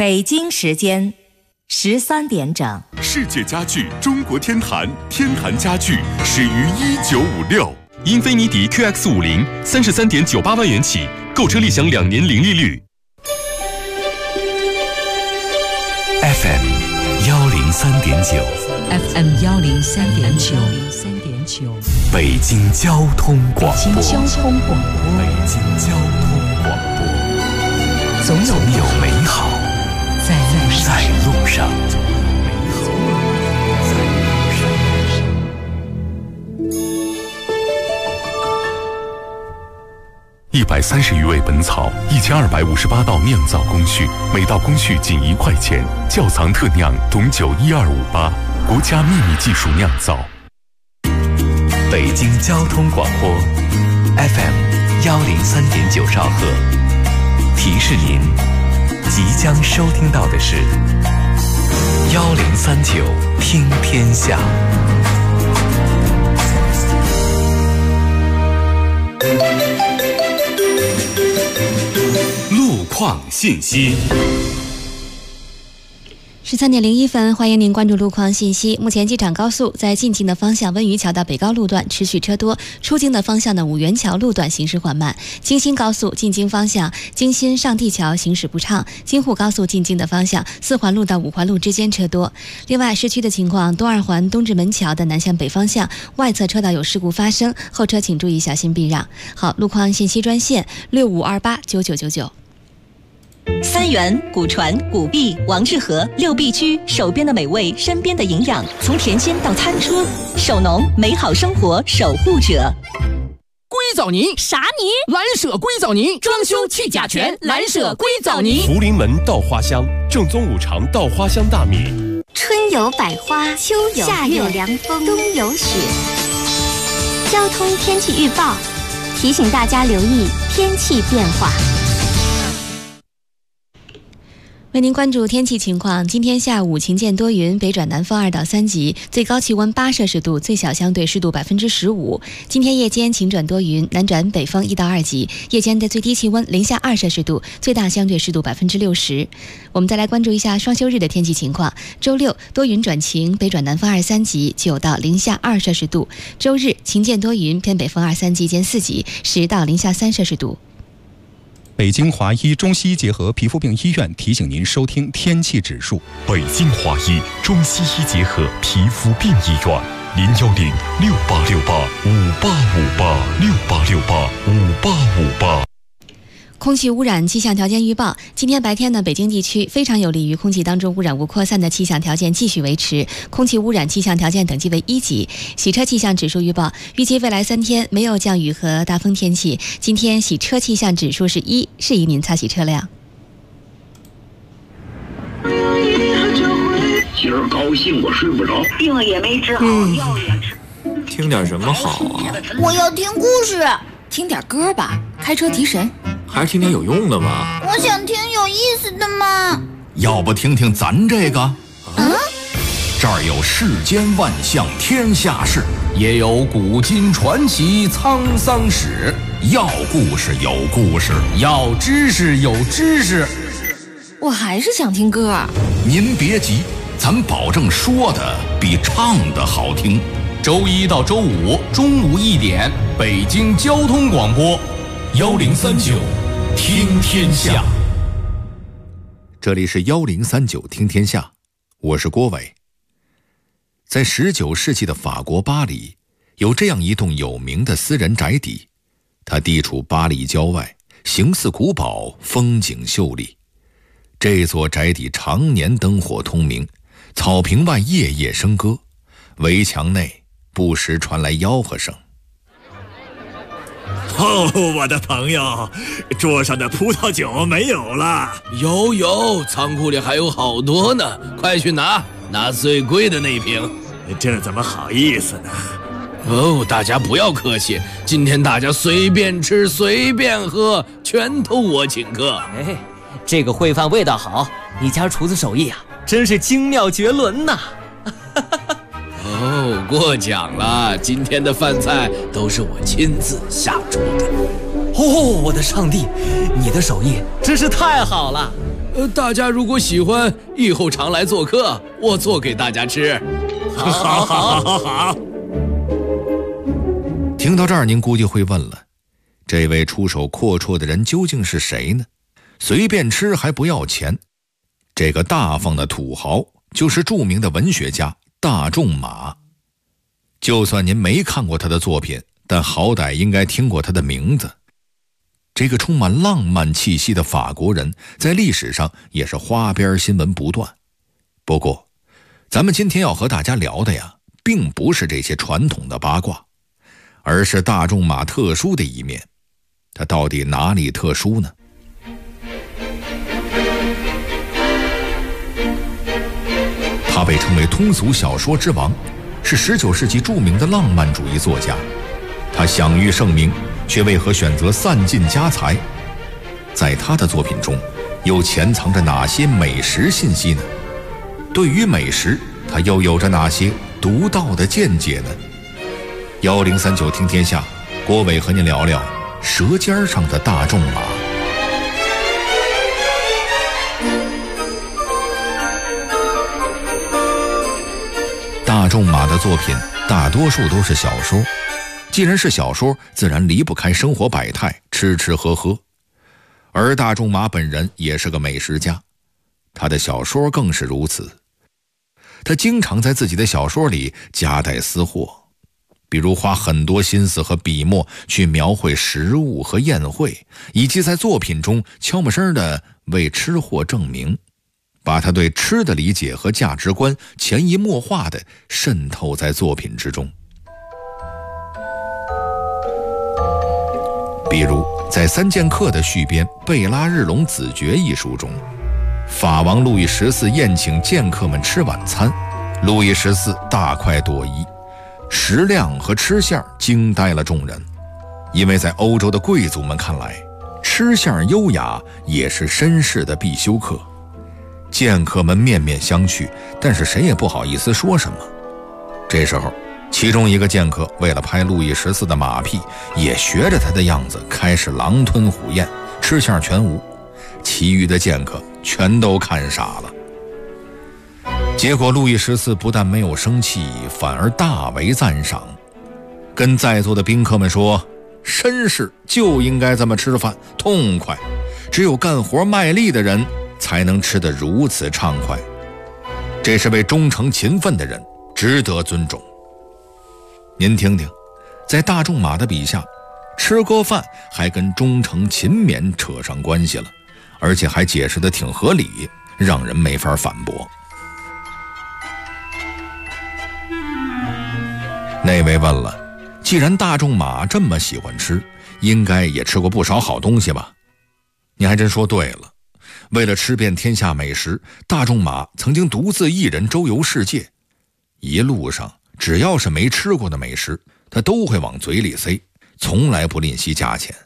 北京时间13点整。 世界家具中国天坛，天坛家具始于1956。英菲尼迪 QX50 33.98万元起，购车立享2年零利率。 FM 103.9 FM 103.9， 北京交通广播。 北京交通广播， 北京交通广播，总有美好在路上。 130余味本草，1258道酿造工序，每道工序仅1块钱。窖藏特酿董酒12588，国家秘密技术酿造。 北京交通广播 FM 103.9兆赫，提示您即将收听到的是1039听天下。 路况信息。 13点01分，欢迎您关注路况信息。目前机场高速在进京的方向温榆桥到北高路段持续车多，出京的方向的五元桥路段行驶缓慢。京新高速进京方向京新上地桥行驶不畅，京沪高速进京的方向4环路到5环路之间车多。另外市区的情况，东2环东直门桥的南向北方向外侧车道有事故发生，后车请注意小心避让。好，路况信息专线65289999。 三元、古传、古壁、王致和6必居，手边的美味，身边的营养，从甜心到餐桌，手农美好生活守护者。 硅藻泥啥泥？ 蓝舍硅藻泥，装修去甲醛，蓝舍硅藻泥。 福临门稻花香，正宗5常稻花香大米。 春有百花，秋有夏有凉风，冬有雪。交通天气预报提醒大家留意天气变化。 为您关注天气情况，今天下午晴间多云，北转南风2到3级，最高气温8摄氏度，最小相对湿度15%。今天夜间晴转多云，南转北风1到2级，夜间的最低气温零下2摄氏度，最大相对湿度60%。我们再来关注一下双休日的天气情况，周六多云转晴，北转南风2、3级，9到零下2摄氏度；周日晴间多云，偏北风2、3级兼4级，10到零下3摄氏度。 北京华医中西医结合皮肤病医院提醒您收听天气指数。 北京华医中西医结合皮肤病医院，0106868585868，68685858。 空气污染气象条件预报，今天白天呢，北京地区非常有利于空气当中污染物扩散的气象条件继续维持，空气污染气象条件等级为1级。洗车气象指数预报，预计未来3天没有降雨和大风天气。今天洗车气象指数是1，适宜您擦洗车辆。 今儿高兴我睡不着， 病也没治好，药也吃。 听点什么好啊？ 我要听故事。 听点歌吧，开车提神。 还是听点有用的吧。 我想听有意思的嘛。 要不听听咱这个？这儿有世间万象天下事，也有古今传奇沧桑史。要故事有故事，要知识有知识。 我还是想听歌。 您别急，咱保证说的比唱的好听。周1到周5中午1点，北京交通广播1039听天下。这里是1039听天下，我是郭伟。在19世纪的法国巴黎，有这样一栋有名的私人宅邸，它地处巴黎郊外，形似古堡，风景秀丽。这座宅邸常年灯火通明，草坪外夜夜笙歌，围墙内不时传来吆喝声。 哦，我的朋友，桌上的葡萄酒没有了？ 有，仓库里还有好多呢，快去拿最贵的那瓶。 这怎么好意思呢？ 哦，大家不要客气，今天大家随便吃随便喝，全都我请客。 哎，这个烩饭味道好，你家厨子手艺啊，真是精妙绝伦呐！ 哦，过奖了，今天的饭菜都是我亲自下厨的。 哦，我的上帝，你的手艺真是太好了！ 大家如果喜欢，以后常来做客，我做给大家吃。 好。 听到这儿，您估计会问了，这位出手阔绰的人究竟是谁呢？随便吃还不要钱。这个大方的土豪就是著名的文学家大仲马。就算您没看过他的作品，但好歹应该听过他的名字。这个充满浪漫气息的法国人在历史上也是花边新闻不断。不过咱们今天要和大家聊的呀，并不是这些传统的八卦，而是大仲马特殊的一面。他到底哪里特殊呢？他被称为通俗小说之王，是19世纪著名的浪漫主义作家。他享誉盛名，却为何选择散尽家财？在他的作品中，又潜藏着哪些美食信息呢？对于美食，他又有着哪些独到的见解呢？1039听天下，郭伟和您聊聊舌尖上的大仲马。大仲马的作品大多数都是小说，既然是小说，自然离不开生活百态，吃吃喝喝。而大仲马本人也是个美食家，他的小说更是如此。他经常在自己的小说里夹带私货，比如花很多心思和笔墨去描绘食物和宴会，以及在作品中悄没声地为吃货证明，把他对吃的理解和价值观潜移默化地渗透在作品之中。比如在三剑客的续编《贝拉日龙子爵》一书中，法王路易14宴请剑客们吃晚餐，路易14大快朵颐，食量和吃相惊呆了众人。因为在欧洲的贵族们看来，吃相优雅也是绅士的必修课。剑客们面面相觑，但是谁也不好意思说什么。这时候，其中一个剑客为了拍路易14的马屁，也学着他的样子开始狼吞虎咽，吃相全无。其余的剑客全都看傻了。结果路易14不但没有生气，反而大为赞赏，跟在座的宾客们说，绅士就应该这么吃饭，痛快，只有干活卖力的人才能吃得如此畅快，这是为忠诚勤奋的人，值得尊重。您听听，在大仲马的笔下，吃过饭还跟忠诚勤勉扯上关系了，而且还解释得挺合理，让人没法反驳。那位问了，既然大仲马这么喜欢吃，应该也吃过不少好东西吧？你还真说对了，为了吃遍天下美食，大仲马曾经独自一人周游世界，一路上只要是没吃过的美食，他都会往嘴里塞，从来不吝惜价钱。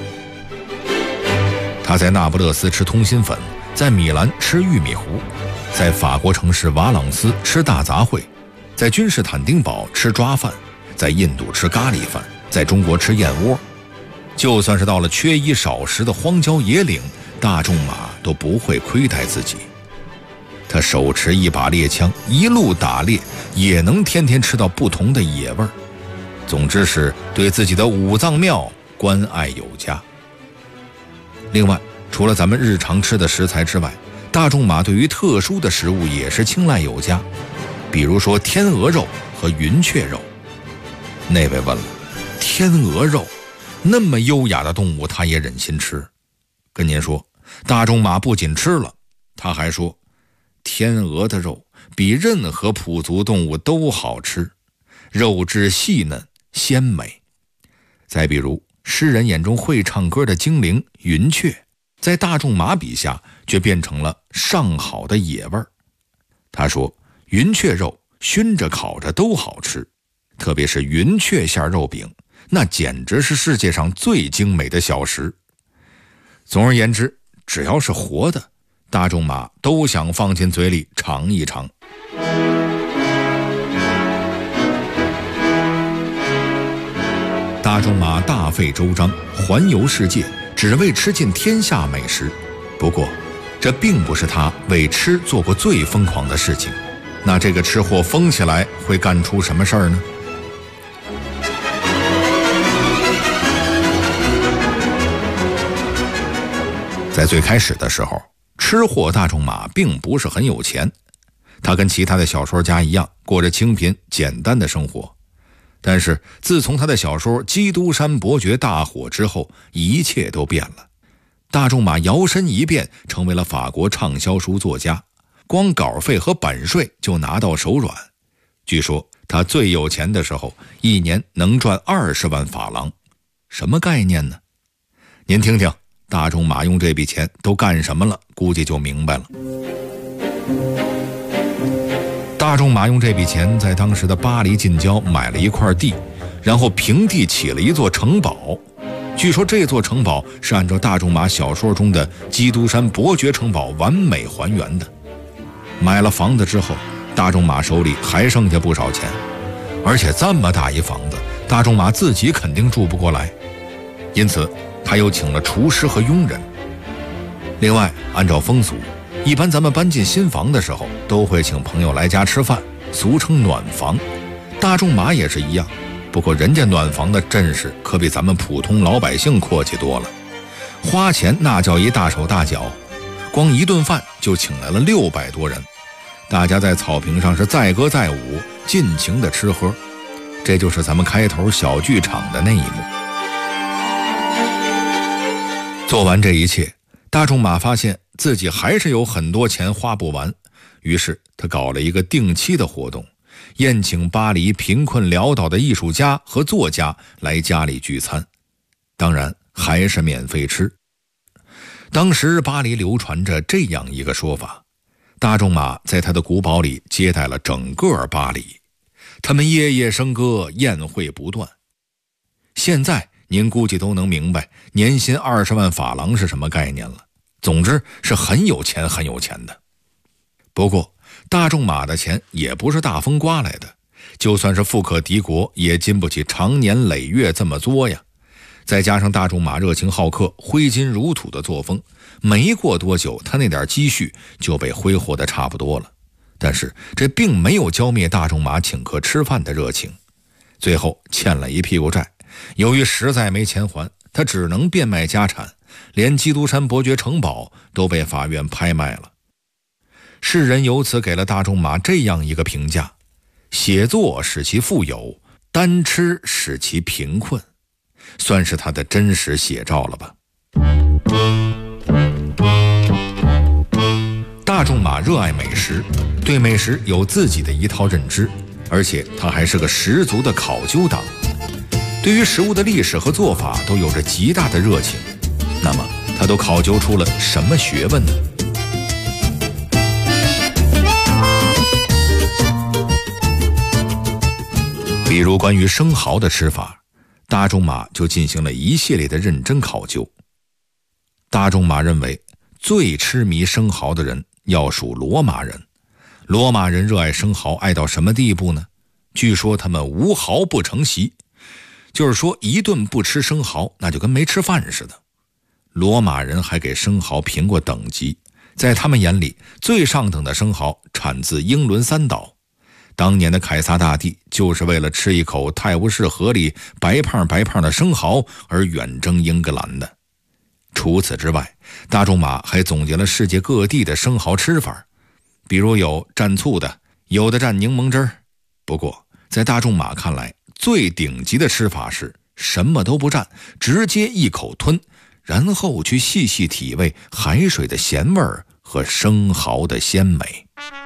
他在那不勒斯吃通心粉，在米兰吃玉米糊，在法国城市瓦朗斯吃大杂烩，在君士坦丁堡吃抓饭，在印度吃咖喱饭，在中国吃燕窝。就算是到了缺衣少食的荒郊野岭，大仲马都不会亏待自己。他手持一把猎枪，一路打猎，也能天天吃到不同的野味儿。总之是对自己的五脏庙关爱有加。另外，除了咱们日常吃的食材之外，大仲马对于特殊的食物也是青睐有加，比如说天鹅肉和云雀肉。那位问了，天鹅肉那么优雅的动物他也忍心吃？跟您说，大仲马不仅吃了，他还说天鹅的肉比任何哺足动物都好吃，肉质细嫩鲜美。再比如诗人眼中会唱歌的精灵云雀，在大仲马笔下却变成了上好的野味儿。他说云雀肉熏着烤着都好吃，特别是云雀馅肉饼，那简直是世界上最精美的小食。总而言之，只要是活的，大仲马都想放进嘴里尝一尝。大仲马大费周章环游世界，只为吃尽天下美食。不过这并不是他为吃做过最疯狂的事情。那这个吃货疯起来会干出什么事儿呢？在最开始的时候，吃货大仲马并不是很有钱，他跟其他的小说家一样，过着清贫简单的生活。但是自从他的小说《基督山伯爵》大火之后，一切都变了。大仲马摇身一变，成为了法国畅销书作家，光稿费和版税就拿到手软。据说他最有钱的时候，一年能赚20万法郎。什么概念呢？您听听大仲马用这笔钱都干什么了，估计就明白了。大仲马用这笔钱在当时的巴黎近郊买了一块地，然后平地起了一座城堡。据说这座城堡是按照大仲马小说中的基督山伯爵城堡完美还原的。买了房子之后，大仲马手里还剩下不少钱，而且这么大一房子，大仲马自己肯定住不过来，因此他又请了厨师和佣人。另外，按照风俗，一般咱们搬进新房的时候都会请朋友来家吃饭，俗称暖房。大仲马也是一样，不过人家暖房的阵势可比咱们普通老百姓阔气多了，花钱那叫一大手大脚，光一顿饭就请来了600多人，大家在草坪上是载歌载舞，尽情的吃喝。这就是咱们开头小剧场的那一幕。做完这一切，大仲马发现自己还是有很多钱花不完，于是他搞了一个定期的活动，宴请巴黎贫困潦倒的艺术家和作家来家里聚餐，当然还是免费吃。当时巴黎流传着这样一个说法，大仲马在他的古堡里接待了整个巴黎，他们夜夜笙歌，宴会不断。现在您估计都能明白年薪20万法郎是什么概念了，总之是很有钱很有钱的。不过大仲马的钱也不是大风刮来的，就算是富可敌国也经不起长年累月这么作呀。再加上大仲马热情好客，挥金如土的作风，没过多久他那点积蓄就被挥霍得差不多了。但是这并没有浇灭大仲马请客吃饭的热情，最后欠了一屁股债，由于实在没钱还，他只能变卖家产，连基督山伯爵城堡都被法院拍卖了。世人由此给了大仲马这样一个评价：写作使其富有，单吃使其贫困，算是他的真实写照了吧。大仲马热爱美食，对美食有自己的一套认知，而且他还是个十足的考究党，对于食物的历史和做法都有着极大的热情。那么他都考究出了什么学问呢？比如关于生蚝的吃法，大仲马就进行了一系列的认真考究。大仲马认为最痴迷生蚝的人要数罗马人。罗马人热爱生蚝爱到什么地步呢？据说他们无蚝不成席，就是说一顿不吃生蚝那就跟没吃饭似的。罗马人还给生蚝评过等级，在他们眼里最上等的生蚝产自英伦三岛，当年的凯撒大帝就是为了吃一口泰晤士河里白胖的生蚝而远征英格兰的。除此之外，大仲马还总结了世界各地的生蚝吃法，比如有蘸醋的，有的蘸柠檬汁儿。不过在大仲马看来，最顶级的吃法是什么都不蘸，直接一口吞，然后去细细体味海水的咸味和生蚝的鲜美。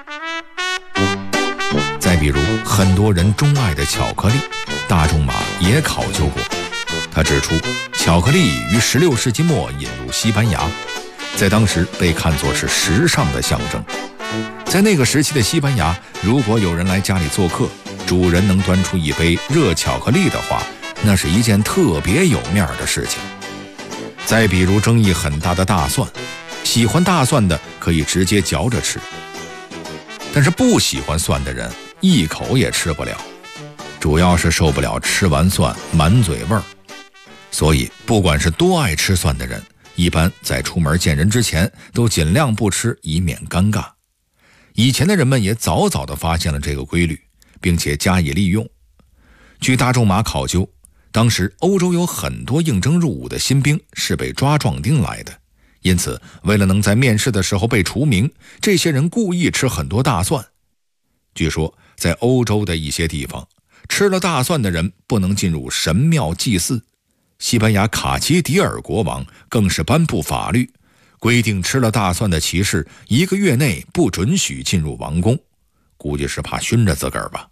再比如很多人钟爱的巧克力，大仲马也考究过。他指出，巧克力于16世纪末引入西班牙，在当时被看作是时尚的象征。在那个时期的西班牙，如果有人来家里做客，主人能端出一杯热巧克力的话，那是一件特别有面的事情。再比如争议很大的大蒜，喜欢大蒜的可以直接嚼着吃，但是不喜欢蒜的人一口也吃不了，主要是受不了吃完蒜满嘴味儿。所以不管是多爱吃蒜的人， 一般在出门见人之前都尽量不吃，以免尴尬。以前的人们也早早地发现了这个规律，并且加以利用。据大仲马考究，当时欧洲有很多应征入伍的新兵是被抓壮丁来的，因此为了能在面试的时候被除名，这些人故意吃很多大蒜。据说在欧洲的一些地方，吃了大蒜的人不能进入神庙祭祀。西班牙卡奇迪尔国王更是颁布法律，规定吃了大蒜的骑士1个月内不准许进入王宫，估计是怕熏着自个儿吧。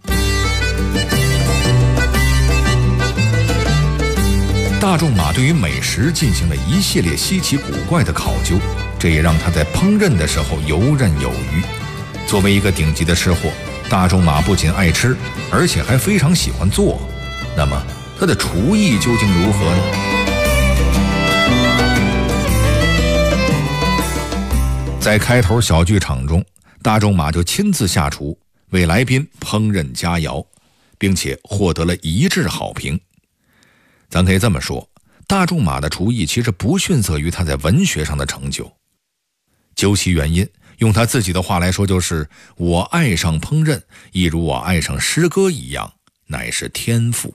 大仲马对于美食进行了一系列稀奇古怪的考究，这也让他在烹饪的时候游刃有余。作为一个顶级的吃货，大仲马不仅爱吃，而且还非常喜欢做。那么他的厨艺究竟如何呢？在开头小剧场中，大仲马就亲自下厨，为来宾烹饪佳肴，并且获得了一致好评。咱可以这么说，大仲马的厨艺其实不逊色于他在文学上的成就。究其原因，用他自己的话来说，就是我爱上烹饪，亦如我爱上诗歌一样，乃是天赋。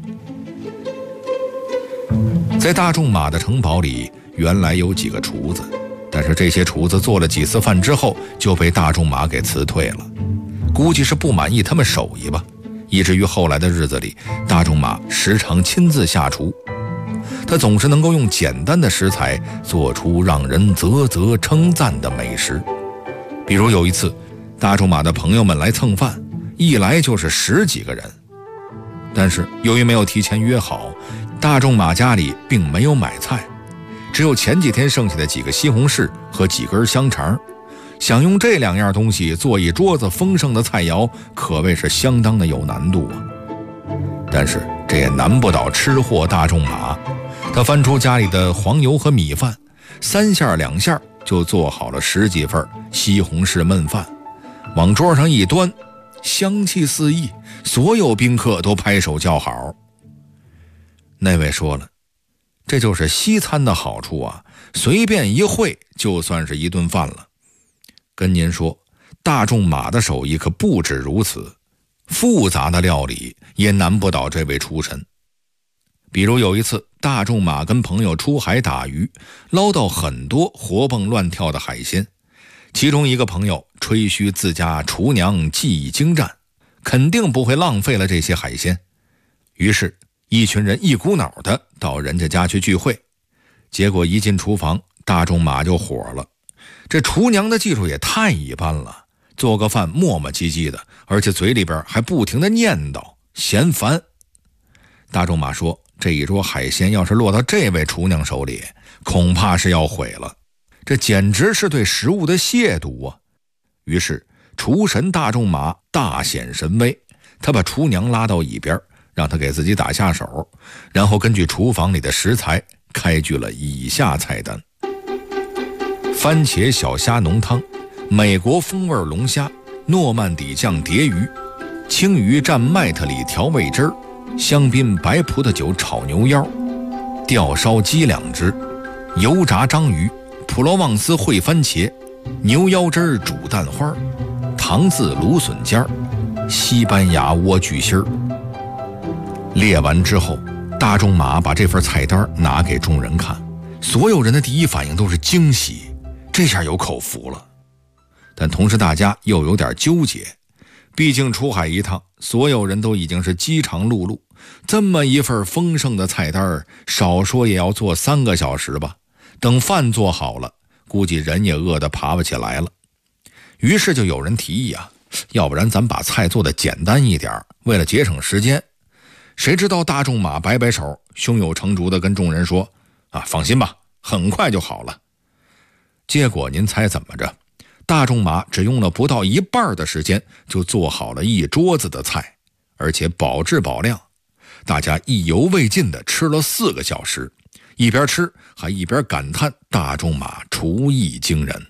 在大仲马的城堡里，原来有几个厨子，但是这些厨子做了几次饭之后就被大仲马给辞退了，估计是不满意他们手艺吧。以至于后来的日子里，大仲马时常亲自下厨，他总是能够用简单的食材做出让人啧啧称赞的美食。比如有一次，大仲马的朋友们来蹭饭，一来就是10几个人，但是由于没有提前约好，大仲马家里并没有买菜，只有前几天剩下的几个西红柿和几根香肠，想用这2样东西做一桌子丰盛的菜肴，可谓是相当的有难度啊。但是这也难不倒吃货大仲马，他翻出家里的黄油和米饭，3下2下就做好了10几份西红柿焖饭，往桌上一端，香气四溢，所有宾客都拍手叫好。那位说了，这就是西餐的好处啊，随便一会就算是一顿饭了。跟您说，大仲马的手艺可不止如此，复杂的料理也难不倒这位厨神。比如有一次，大仲马跟朋友出海打鱼，捞到很多活蹦乱跳的海鲜，其中一个朋友吹嘘自家厨娘技艺精湛，肯定不会浪费了这些海鲜。于是一群人一股脑的到人家家去聚会，结果一进厨房，大仲马就火了。这厨娘的技术也太一般了，做个饭磨磨唧唧的，而且嘴里边还不停的念叨嫌烦。大仲马说，这一桌海鲜要是落到这位厨娘手里，恐怕是要毁了，这简直是对食物的亵渎啊。于是厨神大仲马大显神威，他把厨娘拉到一边，让他给自己打下手，然后根据厨房里的食材开具了以下菜单：番茄小虾浓汤，美国风味龙虾，诺曼底酱蝶鱼，青鱼蘸麦特里调味汁儿，香槟白葡萄酒炒牛腰，吊烧鸡2只，油炸章鱼，普罗旺斯烩番茄，牛腰汁煮蛋花，糖渍芦笋尖，西班牙莴苣心儿。列完之后，大仲马把这份菜单拿给众人看，所有人的第一反应都是惊喜，这下有口福了。但同时大家又有点纠结，毕竟出海一趟，所有人都已经是饥肠辘辘，这么一份丰盛的菜单，少说也要做3个小时吧。等饭做好了，估计人也饿得爬不起来了。于是就有人提议啊，要不然咱把菜做得简单一点，为了节省时间。谁知道大仲马摆摆手，胸有成竹地跟众人说，放心吧，很快就好了。结果您猜怎么着？大仲马只用了不到一半的时间就做好了一桌子的菜，而且保质保量，大家意犹未尽地吃了4个小时，一边吃还一边感叹大仲马厨艺惊人。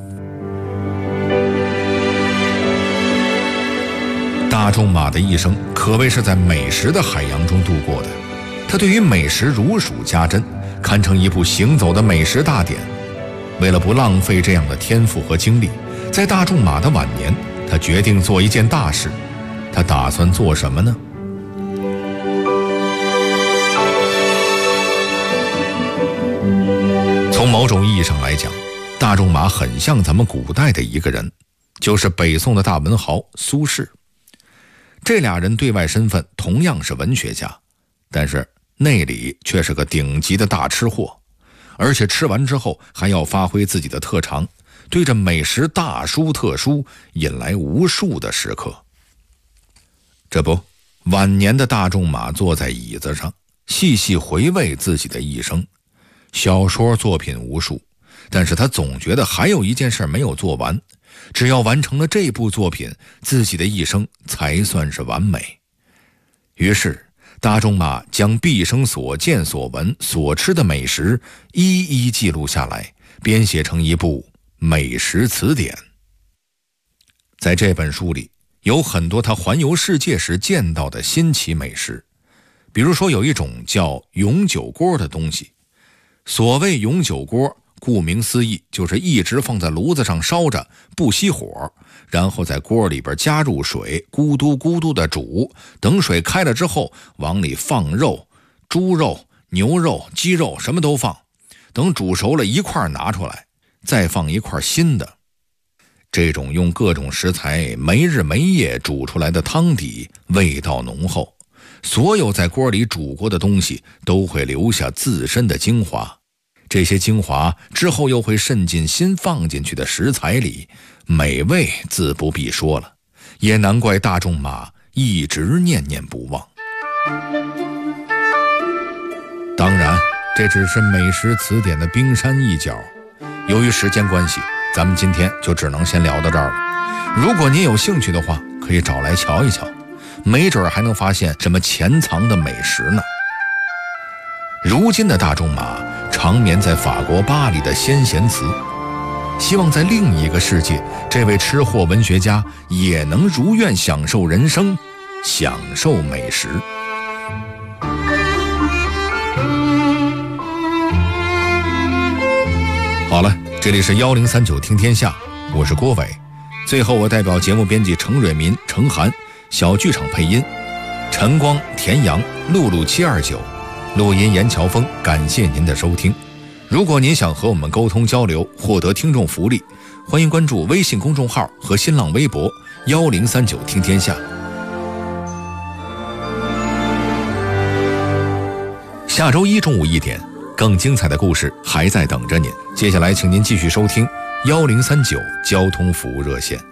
大仲马的一生可谓是在美食的海洋中度过的，他对于美食如数家珍， 堪称一部行走的美食大典。为了不浪费这样的天赋和精力，在大仲马的晚年，他决定做一件大事。他打算做什么呢？从某种意义上来讲，大仲马很像咱们古代的一个人，就是北宋的大文豪苏轼。这俩人对外身份同样是文学家，但是内里却是个顶级的大吃货，而且吃完之后还要发挥自己的特长，对着美食大书特书，引来无数的食客。这不，晚年的大仲马坐在椅子上，细细回味自己的一生。小说作品无数，但是他总觉得还有一件事没有做完，只要完成了这部作品，自己的一生才算是完美。于是大仲马将毕生所见所闻所吃的美食一一记录下来，编写成一部美食词典。在这本书里有很多他环游世界时见到的新奇美食，比如说有一种叫永久锅的东西。所谓永久锅，顾名思义，就是一直放在炉子上烧着，不熄火，然后在锅里边加入水，咕嘟咕嘟的煮，等水开了之后，往里放肉，猪肉、牛肉、鸡肉什么都放，等煮熟了一块拿出来，再放一块新的。这种用各种食材没日没夜煮出来的汤底味道浓厚，所有在锅里煮过的东西都会留下自身的精华，这些精华之后又会渗进新放进去的食材里，美味自不必说了，也难怪大仲马一直念念不忘。当然，这只是美食词典的冰山一角，由于时间关系，咱们今天就只能先聊到这儿了。如果您有兴趣的话，可以找来瞧一瞧，没准还能发现什么潜藏的美食呢。如今的大仲马长眠在法国巴黎的先贤祠，希望在另一个世界，这位吃货文学家也能如愿享受人生，享受美食。好了，这里是1039听天下，我是郭伟。最后我代表节目编辑程蕊民、程涵，小剧场配音陈光、田阳、露露729，录音严乔峰。感谢您的收听。如果您想和我们沟通交流，获得听众福利，欢迎关注微信公众号和新浪微博1039听天下。下周一中午1点，更精彩的故事还在等着您。接下来请您继续收听1039交通服务热线。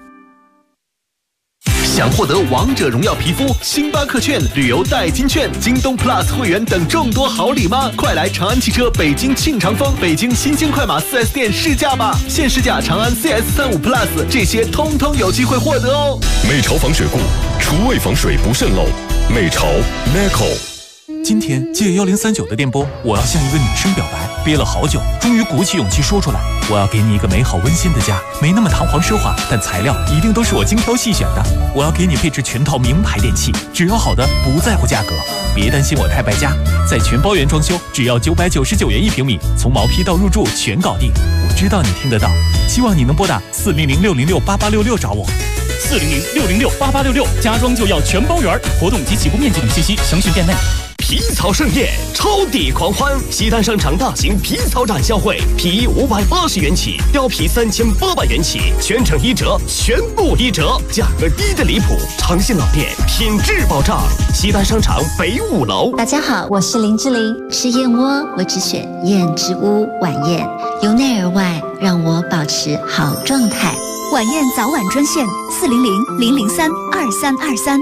想获得王者荣耀皮肤、星巴克券、旅游代金券、京东 Plus 会员等众多好礼吗？快来长安汽车北京庆长丰、北京新兴快马 4S 店试驾吧！现试驾长安 CS35 Plus， 这些通通有机会获得哦！ 美潮防水固，厨卫防水不渗漏。美潮 Neco。 今天借1039的电波，我要向一个女生表白，憋了好久，终于鼓起勇气说出来。我要给你一个美好温馨的家，没那么堂皇奢华，但材料一定都是我精挑细选的。我要给你配置全套名牌电器，只要好的，不在乎价格。别担心我太败家，在全包圆装修，只要999元1平米，从毛坯到入住全搞定。我知道你听得到，希望你能拨打400-606-8866找我。 400-606-8866，家装就要全包圆，活动及起步面积等信息详询店内。 皮草盛宴，超抵狂欢！西单商场大型皮草展销会，皮衣580元起，貂皮3800元起，全程1折，全部1折，价格低的离谱，长线老店，品质保障。西单商场北5楼。 大家好，我是林志玲。吃燕窝，我只选燕之屋晚宴，由内而外让我保持好状态。 晚宴早晚专线400-003-2323。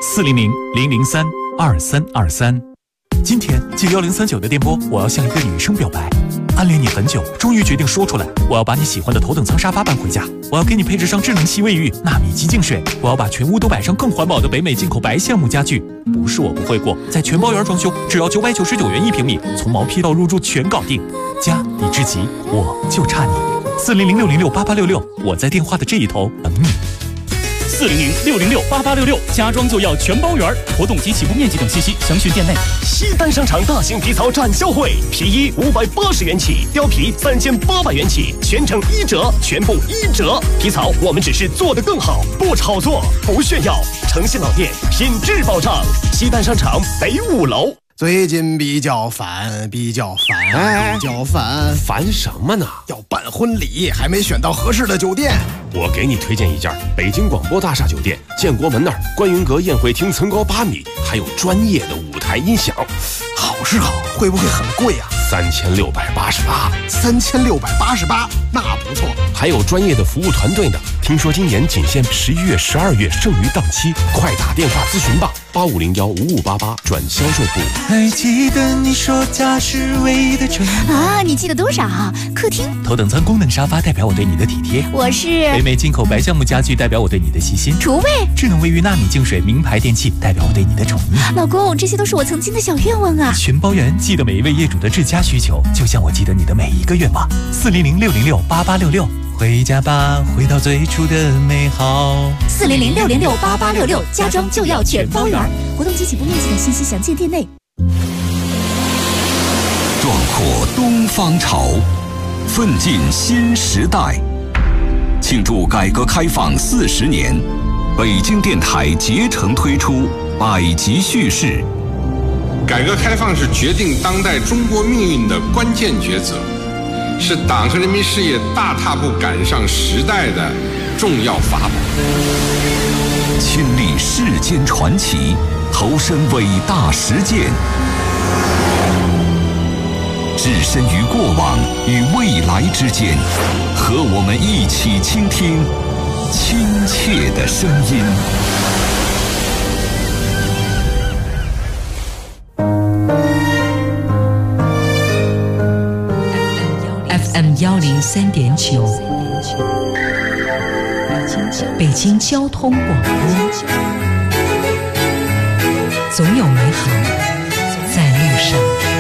400-003-2323。今天借1039的电波，我要向一个女生表白，暗恋你很久，终于决定说出来。我要把你喜欢的头等舱沙发搬回家，我要给你配置上智能吸卫浴、纳米机净水，我要把全屋都摆上更环保的北美进口白橡木家具。不是我不会过，在全包圆装修，只要999元1平米，从毛坯到入住全搞定。家你至极，我就差你。400-606-8866，我在电话的这一头等你。 400-606-8866，家装就要全包圆，活动及起步面积等信息详询店内。 西单商场大型皮草展销会，皮衣580元起，貂皮3800元起，全程1折，全部1折。皮草我们只是做得更好，不炒作，不炫耀，诚信老店，品质保障。西单商场北5楼。 最近比较烦， 烦什么呢？ 要办婚礼，还没选到合适的酒店。 我给你推荐一家北京广播大厦酒店，建国门那儿，观云阁宴会厅层高8米，还有专业的舞台音响。 好是好，会不会很贵啊？3688，那不错。 还有专业的服务团队呢。听说今年仅限11月、12月剩余档期，快打电话咨询吧，8501-5588转销售部。 还记得你说家是唯一的承诺啊？你记得多少？客厅头等舱功能沙发代表我对你的体贴， 我是北美进口白橡木家具代表我对你的细心， 厨卫智能卫浴纳米净水名牌电器代表我对你的宠溺。 老公，这些都是我曾经的小愿望啊！ 全包圆，记得每一位业主的至佳需求，就像我记得你的每一个愿望。400-606-8866，回家吧，回到最初的美好。 400-606-8866，家装就要全包圆，活动及起步面积等信息详见店内。 壮阔东方潮，奋进新时代。庆祝改革开放40年，北京电台竭诚推出百集叙事。 改革开放是决定当代中国命运的关键抉择，是党和人民事业大踏步赶上时代的重要法宝。 亲历世间传奇，投身伟大实践，置身于过往与未来之间，和我们一起倾听亲切的声音。 FM103.9，北京交通广播，总有美好在路上。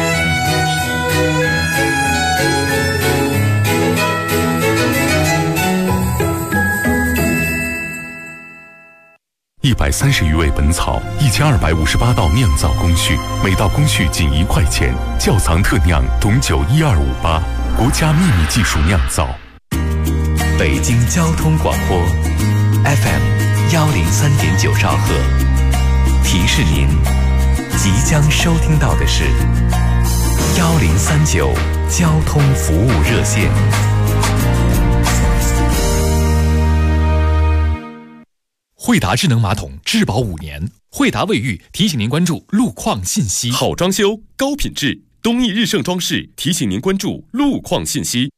130余味本草，1258道酿造工序，每道工序仅1块钱，窖藏特酿董酒12588，国家秘密技术酿造。 北京交通广播 FM103.9兆赫，提示您即将收听到的是1039交通服务热线。 惠达智能马桶质保5年，惠达卫浴提醒您关注路况信息。 好装修，高品质，东益日盛装饰提醒您关注路况信息。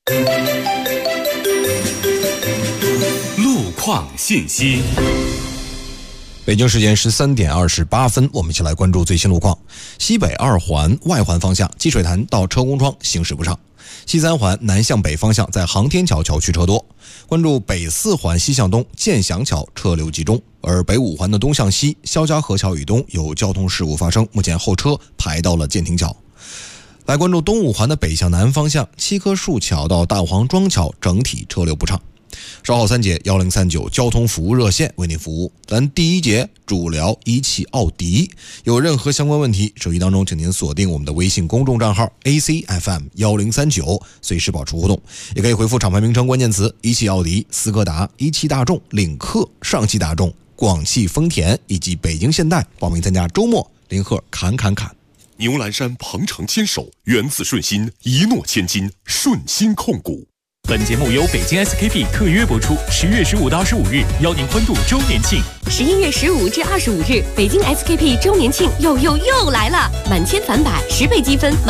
路况信息。 北京时间13点28分，我们一起来关注最新路况。西北2环外环方向积水潭到车公庄行驶不畅，西3环南向北方向在航天桥桥区车多。关注北4环西向东建祥桥车流集中，而北5环的东向西肖家河桥以东有交通事故发生，目前后车排到了建亭桥。来关注东5环的北向南方向七棵树桥到大黄庄桥整体车流不畅。稍后3节1039交通服务热线为您服务。咱第1节主聊一汽奥迪，有任何相关问题，手机当中请您锁定我们的微信公众账号 ACFM1039，随时保持互动，也可以回复厂牌名称关键词一汽奥迪、斯柯达、一汽大众、领克、上汽大众、广汽丰田以及北京现代，报名参加周末林鹤侃。 牛栏山鹏程牵手，源自顺心，一诺千金，顺心控股。 本节目由北京 SKP 特约播出，10月15到25日邀您欢度周年庆。 11月15至25日，北京 SKP 周年庆又来了，满千返百，10倍积分。